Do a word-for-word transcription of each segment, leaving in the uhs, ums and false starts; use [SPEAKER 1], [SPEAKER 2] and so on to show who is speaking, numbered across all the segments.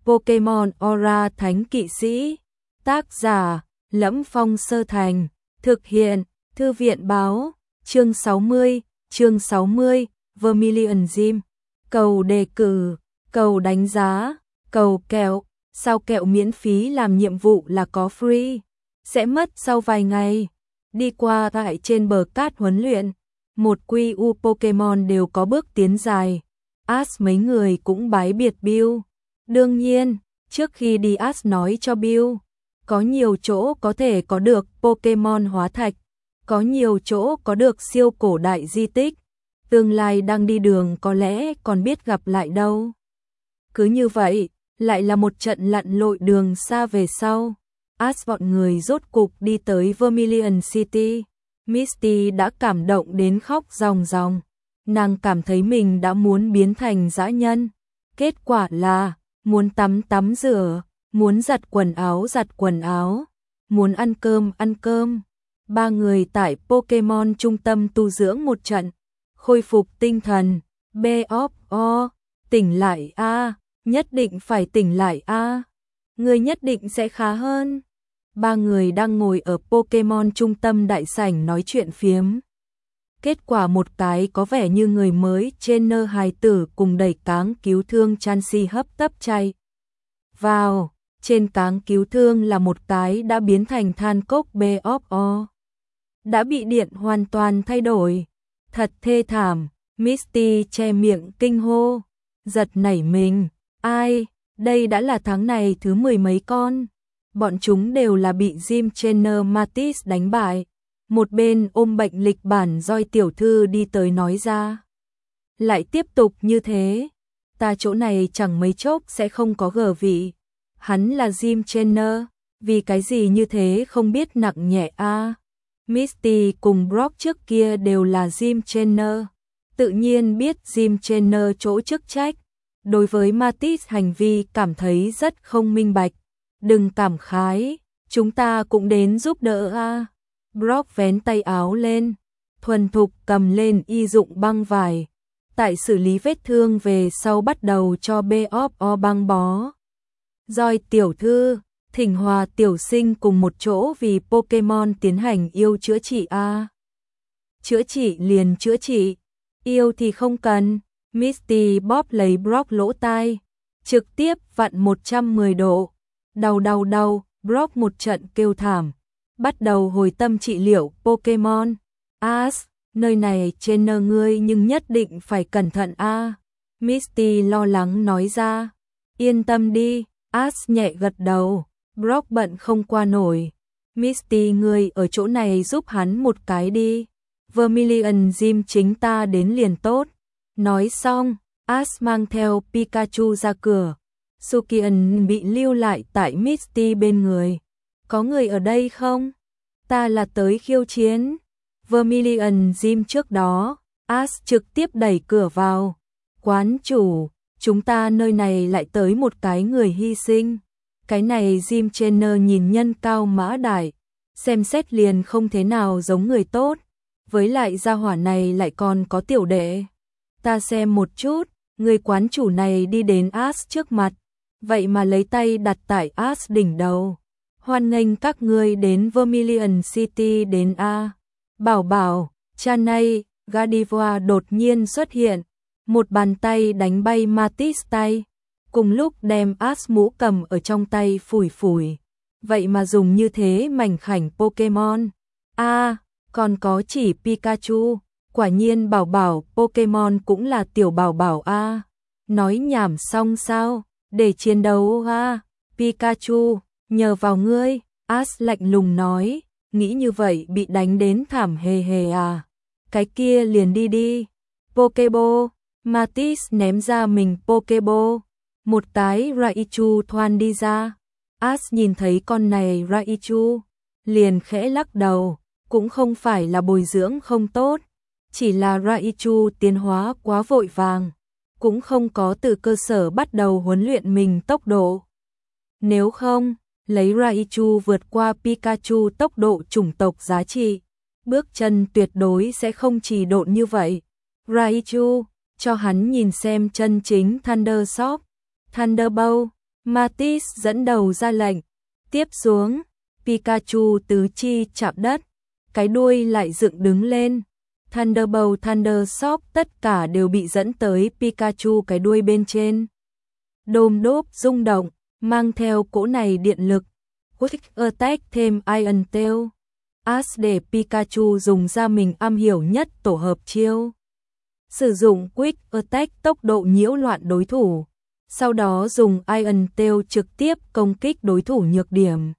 [SPEAKER 1] Pokemon Aura Thánh Kỵ Sĩ. Tác giả: Lẫm Phong Sơ Thành. Thực hiện: Thư viện báo. Chương sáu mươi, chương sáu mươi, Vermilion Gym. Cầu đề cử, cầu đánh giá, cầu kẹo. Sao kẹo miễn phí làm nhiệm vụ là có free. Sẽ mất sau vài ngày. Đi qua tại trên bờ cát huấn luyện. Một quy u Pokemon đều có bước tiến dài. Ash mấy người cũng bái biệt Bill. Đương nhiên, trước khi đi Ash nói cho Bill, có nhiều chỗ có thể có được Pokemon hóa thạch, có nhiều chỗ có được siêu cổ đại di tích. Tương lai đang đi đường có lẽ còn biết gặp lại đâu. Cứ như vậy, lại là một trận lặn lội đường xa về sau. Ash bọn người rốt cục đi tới Vermilion City. Misty đã cảm động đến khóc ròng ròng. Nàng cảm thấy mình đã muốn biến thành dã nhân. Kết quả là, muốn tắm tắm rửa, muốn giặt quần áo giặt quần áo, muốn ăn cơm ăn cơm. Ba người tại Pokemon trung tâm tu dưỡng một trận, khôi phục tinh thần. B of O, tỉnh lại a, nhất định phải tỉnh lại a. Người nhất định sẽ khá hơn. Ba người đang ngồi ở Pokemon trung tâm đại sảnh nói chuyện phiếm. Kết quả một cái có vẻ như người mới trainer hài tử cùng đẩy cáng cứu thương Chansey hấp tấp chạy vào. Trên cáng cứu thương là một cái đã biến thành than cốc B of O. Đã bị điện hoàn toàn thay đổi. Thật thê thảm. Misty che miệng kinh hô. Giật nảy mình. Ai, đây đã là tháng này thứ mười mấy con. Bọn chúng đều là bị Gym Trainer Matisse đánh bại. Một bên ôm bệnh lịch bản Roi tiểu thư đi tới nói ra. Lại tiếp tục như thế, ta chỗ này chẳng mấy chốc sẽ không có gờ vị. Hắn là Gym Trainer, vì cái gì như thế không biết nặng nhẹ a. À. Misty cùng Brock trước kia đều là Gym Trainer, tự nhiên biết Gym Trainer chỗ chức trách. Đối với Matisse hành vi cảm thấy rất không minh bạch. Đừng cảm khái, chúng ta cũng đến giúp đỡ a. À. Brock vén tay áo lên, thuần thục cầm lên y dụng băng vải. Tại xử lý vết thương về sau bắt đầu cho B of O băng bó. Roi tiểu thư, thỉnh Hòa tiểu sinh cùng một chỗ vì Pokemon tiến hành yêu chữa trị a. À. Chữa trị liền chữa trị, yêu thì không cần. Misty bóp lấy Brock lỗ tai, trực tiếp vặn một trăm mười độ. Đau đau đau, Brock một trận kêu thảm. Bắt đầu hồi tâm trị liệu Pokemon. Ash, nơi này trainer ngươi nhưng nhất định phải cẩn thận a. À. Misty lo lắng nói ra. Yên tâm đi, Ash nhẹ gật đầu. Brock bận không qua nổi. Misty ngươi ở chỗ này giúp hắn một cái đi. Vermilion Gym chính ta đến liền tốt. Nói xong, Ash mang theo Pikachu ra cửa. Sukian bị lưu lại tại Misty bên người. Có người ở đây không? Ta là tới khiêu chiến. Vermilion Gym trước đó, Ash trực tiếp đẩy cửa vào. Quán chủ, chúng ta nơi này lại tới một cái người hy sinh. Cái này Gym Trainer nhìn nhân cao mã đại, xem xét liền không thế nào giống người tốt. Với lại gia hỏa này lại còn có tiểu đệ. Ta xem một chút, người quán chủ này đi đến Ash trước mặt. Vậy mà lấy tay đặt tại Ash đỉnh đầu. Hoan nghênh các ngươi đến Vermilion City đến A. Bảo bảo, Chanay, Gardevoir đột nhiên xuất hiện. Một bàn tay đánh bay Matisse tay. Cùng lúc đem Ash mũ cầm ở trong tay phủi phủi. Vậy mà dùng như thế mảnh khảnh Pokemon. A, à, còn có chỉ Pikachu. Quả nhiên bảo bảo Pokemon cũng là tiểu bảo bảo A. À. Nói nhảm xong sao? Để chiến đấu A. À. Pikachu, nhờ vào ngươi. Ash lạnh lùng nói. Nghĩ như vậy bị đánh đến thảm hề hề à. Cái kia liền đi đi. Pokeball. Matisse ném ra mình Pokeball. Một cái Raichu thoăn đi ra. Ash nhìn thấy con này Raichu, liền khẽ lắc đầu. Cũng không phải là bồi dưỡng không tốt, chỉ là Raichu tiến hóa quá vội vàng, cũng không có từ cơ sở bắt đầu huấn luyện mình tốc độ. Nếu không, lấy Raichu vượt qua Pikachu tốc độ chủng tộc giá trị, bước chân tuyệt đối sẽ không trì độn như vậy. Raichu, cho hắn nhìn xem chân chính Thundersoft, Thunderbolt. Matisse dẫn đầu ra lệnh. Tiếp xuống, Pikachu tứ chi chạm đất, cái đuôi lại dựng đứng lên. Thunderbolt, Thundershock tất cả đều bị dẫn tới Pikachu cái đuôi bên trên. Đôm đốp rung động, mang theo cỗ này điện lực. Quick Attack thêm Iron Tail. As để Pikachu dùng ra mình am hiểu nhất tổ hợp chiêu. Sử dụng Quick Attack tốc độ nhiễu loạn đối thủ. Sau đó dùng Iron Tail trực tiếp công kích đối thủ nhược điểm.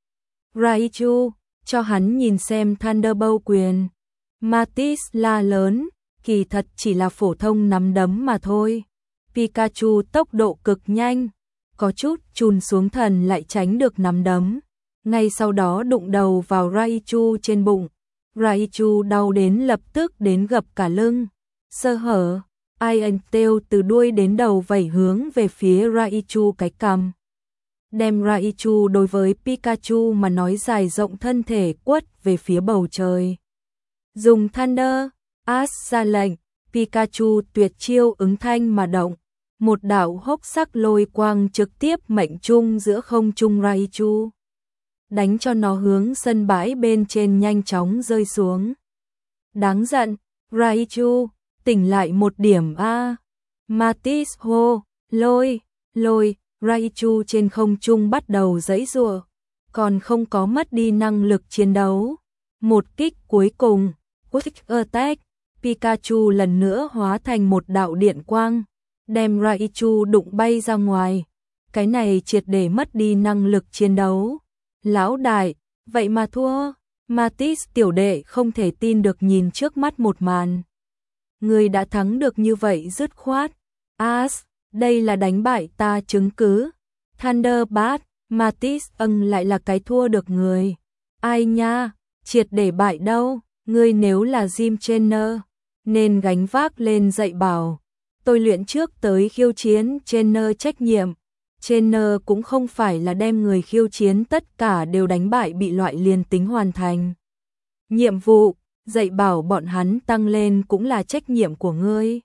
[SPEAKER 1] Raichu, cho hắn nhìn xem Thunderbolt quyền. Matisse la lớn, kỳ thật chỉ là phổ thông nắm đấm mà thôi. Pikachu tốc độ cực nhanh, có chút chùn xuống thần lại tránh được nắm đấm. Ngay sau đó đụng đầu vào Raichu trên bụng. Raichu đau đến lập tức đến gập cả lưng. Sơ hở, Iron Tail từ đuôi đến đầu vẩy hướng về phía Raichu cái cằm. Đem Raichu đối với Pikachu mà nói dài rộng thân thể quất về phía bầu trời. Dùng Thunder, As ra lệnh, Pikachu tuyệt chiêu ứng thanh mà động. Một đạo hốc sắc lôi quang trực tiếp mệnh trung giữa không trung Raichu. Đánh cho nó hướng sân bãi bên trên nhanh chóng rơi xuống. Đáng giận, Raichu, tỉnh lại một điểm a. Matisse hô, lôi, lôi, Raichu trên không trung bắt đầu giãy giụa, còn không có mất đi năng lực chiến đấu. Một kích cuối cùng, Quick Attack, Pikachu lần nữa hóa thành một đạo điện quang, đem Raichu đụng bay ra ngoài. Cái này triệt để mất đi năng lực chiến đấu. Lão đại, vậy mà thua. Matisse tiểu đệ không thể tin được nhìn trước mắt một màn. Người đã thắng được như vậy dứt khoát. As, đây là đánh bại ta chứng cứ. Thunderbolt, Matisse âng lại là cái thua được người. Ai nha, triệt để bại đâu. Ngươi nếu là gym trainer, nên gánh vác lên dạy bảo. Tôi luyện trước tới khiêu chiến trainer trách nhiệm. Trainer cũng không phải là đem người khiêu chiến tất cả đều đánh bại bị loại liền tính hoàn thành. Nhiệm vụ, dạy bảo bọn hắn tăng lên cũng là trách nhiệm của ngươi.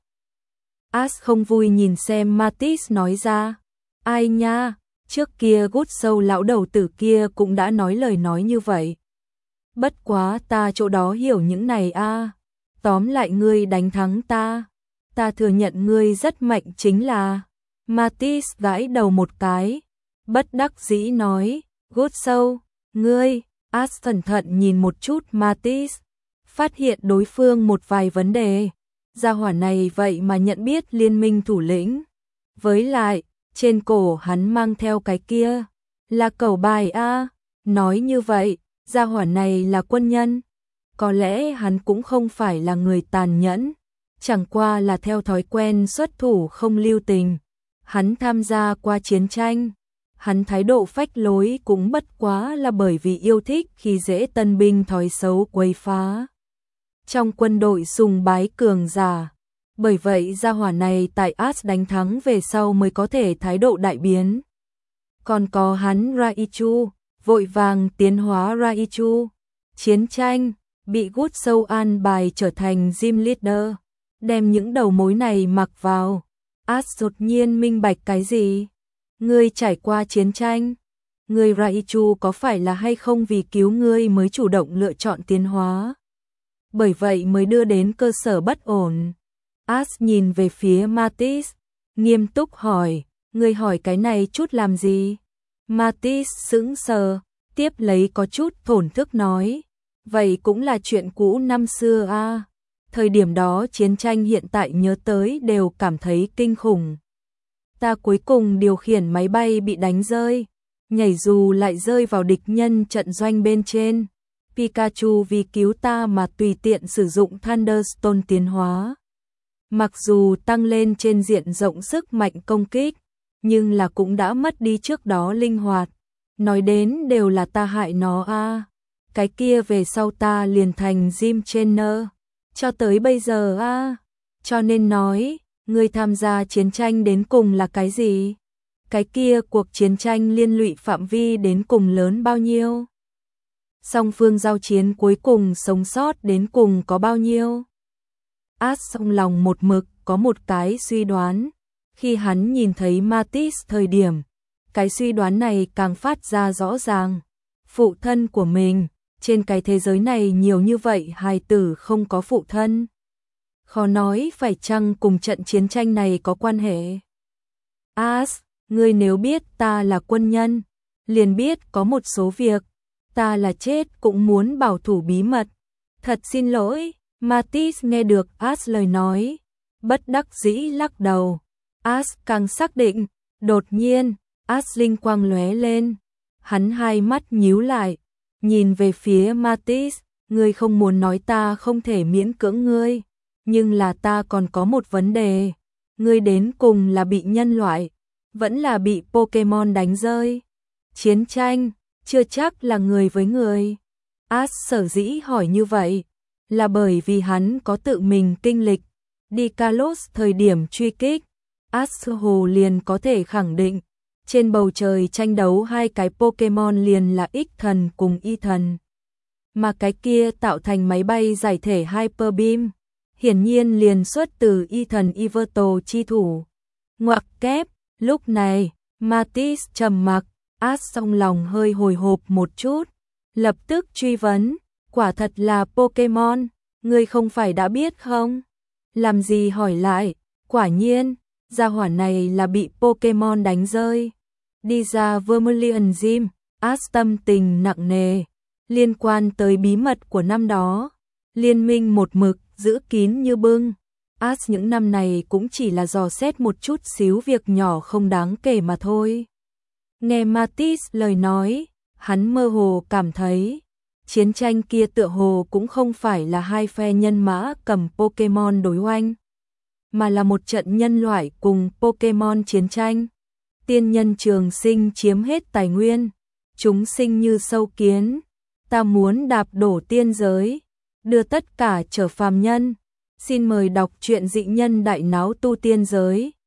[SPEAKER 1] As không vui nhìn xem Matisse nói ra. Ai nha, trước kia Gút Sâu lão đầu tử kia cũng đã nói lời nói như vậy. Bất quá ta chỗ đó hiểu những này a. À. Tóm lại ngươi đánh thắng ta. Ta thừa nhận ngươi rất mạnh chính là. Matisse gãi đầu một cái. Bất đắc dĩ nói. Gút Sâu, ngươi. As cẩn thận nhìn một chút Matisse. Phát hiện đối phương một vài vấn đề. Gia hỏa này vậy mà nhận biết liên minh thủ lĩnh. Với lại, trên cổ hắn mang theo cái kia. Là cẩu bài a. À. Nói như vậy. Gia hỏa này là quân nhân. Có lẽ hắn cũng không phải là người tàn nhẫn. Chẳng qua là theo thói quen xuất thủ không lưu tình. Hắn tham gia qua chiến tranh. Hắn thái độ phách lối cũng bất quá là bởi vì yêu thích khi dễ tân binh thói xấu quấy phá. Trong quân đội sùng bái cường giả. Bởi vậy gia hỏa này tại As đánh thắng về sau mới có thể thái độ đại biến. Còn có hắn Raichu. Vội vàng tiến hóa Raichu. Chiến tranh, bị Gút Sâu an bài trở thành gym leader. Đem những đầu mối này mặc vào. As đột nhiên minh bạch cái gì? Ngươi trải qua chiến tranh. Ngươi Raichu có phải là hay không vì cứu ngươi mới chủ động lựa chọn tiến hóa? Bởi vậy mới đưa đến cơ sở bất ổn. As nhìn về phía Matisse. Nghiêm túc hỏi. Ngươi hỏi cái này chút làm gì? Matisse sững sờ, tiếp lấy có chút thổn thức nói. Vậy cũng là chuyện cũ năm xưa a. À. Thời điểm đó chiến tranh hiện tại nhớ tới đều cảm thấy kinh khủng. Ta cuối cùng điều khiển máy bay bị đánh rơi. Nhảy dù lại rơi vào địch nhân trận doanh bên trên. Pikachu vì cứu ta mà tùy tiện sử dụng Thunderstone tiến hóa. Mặc dù tăng lên trên diện rộng sức mạnh công kích. Nhưng là cũng đã mất đi trước đó linh hoạt. Nói đến đều là ta hại nó a. À. Cái kia về sau ta liền thành gym trainer. Cho tới bây giờ a. À. Cho nên nói, ngươi tham gia chiến tranh đến cùng là cái gì? Cái kia cuộc chiến tranh liên lụy phạm vi đến cùng lớn bao nhiêu? Song phương giao chiến cuối cùng sống sót đến cùng có bao nhiêu? As trong lòng một mực có một cái suy đoán. Khi hắn nhìn thấy Matisse thời điểm, cái suy đoán này càng phát ra rõ ràng. Phụ thân của mình, trên cái thế giới này nhiều như vậy hài tử không có phụ thân. Khó nói phải chăng cùng trận chiến tranh này có quan hệ. As, ngươi nếu biết ta là quân nhân, liền biết có một số việc, ta là chết cũng muốn bảo thủ bí mật. Thật xin lỗi, Matisse nghe được As lời nói, bất đắc dĩ lắc đầu. As càng xác định, đột nhiên, As linh quang lóe lên, hắn hai mắt nhíu lại, nhìn về phía Matisse, ngươi không muốn nói ta không thể miễn cưỡng ngươi, nhưng là ta còn có một vấn đề, ngươi đến cùng là bị nhân loại, vẫn là bị Pokemon đánh rơi. Chiến tranh, chưa chắc là người với người. As sở dĩ hỏi như vậy, là bởi vì hắn có tự mình kinh lịch, đi Kalos thời điểm truy kích, As hồ liền có thể khẳng định, trên bầu trời tranh đấu hai cái Pokemon liền là X thần cùng Y thần. Mà cái kia tạo thành máy bay giải thể Hyper Beam, hiển nhiên liền xuất từ Y thần Yveltal chi thủ. Ngoặc kép, lúc này, Matisse trầm mặc, As trong lòng hơi hồi hộp một chút, lập tức truy vấn, quả thật là Pokemon, ngươi không phải đã biết không? Làm gì hỏi lại, quả nhiên, gia hỏa này là bị Pokemon đánh rơi. Đi ra Vermilion Gym, As tâm tình nặng nề, liên quan tới bí mật của năm đó. Liên minh một mực, giữ kín như bưng. As những năm này cũng chỉ là dò xét một chút xíu việc nhỏ không đáng kể mà thôi. Nghe Matisse lời nói, hắn mơ hồ cảm thấy, chiến tranh kia tựa hồ cũng không phải là hai phe nhân mã cầm Pokemon đối oanh, mà là một trận nhân loại cùng Pokemon chiến tranh. Tiên nhân trường sinh chiếm hết tài nguyên, chúng sinh như sâu kiến, ta muốn đạp đổ tiên giới, đưa tất cả trở phàm nhân. Xin mời đọc truyện Dị Nhân Đại Náo Tu Tiên Giới.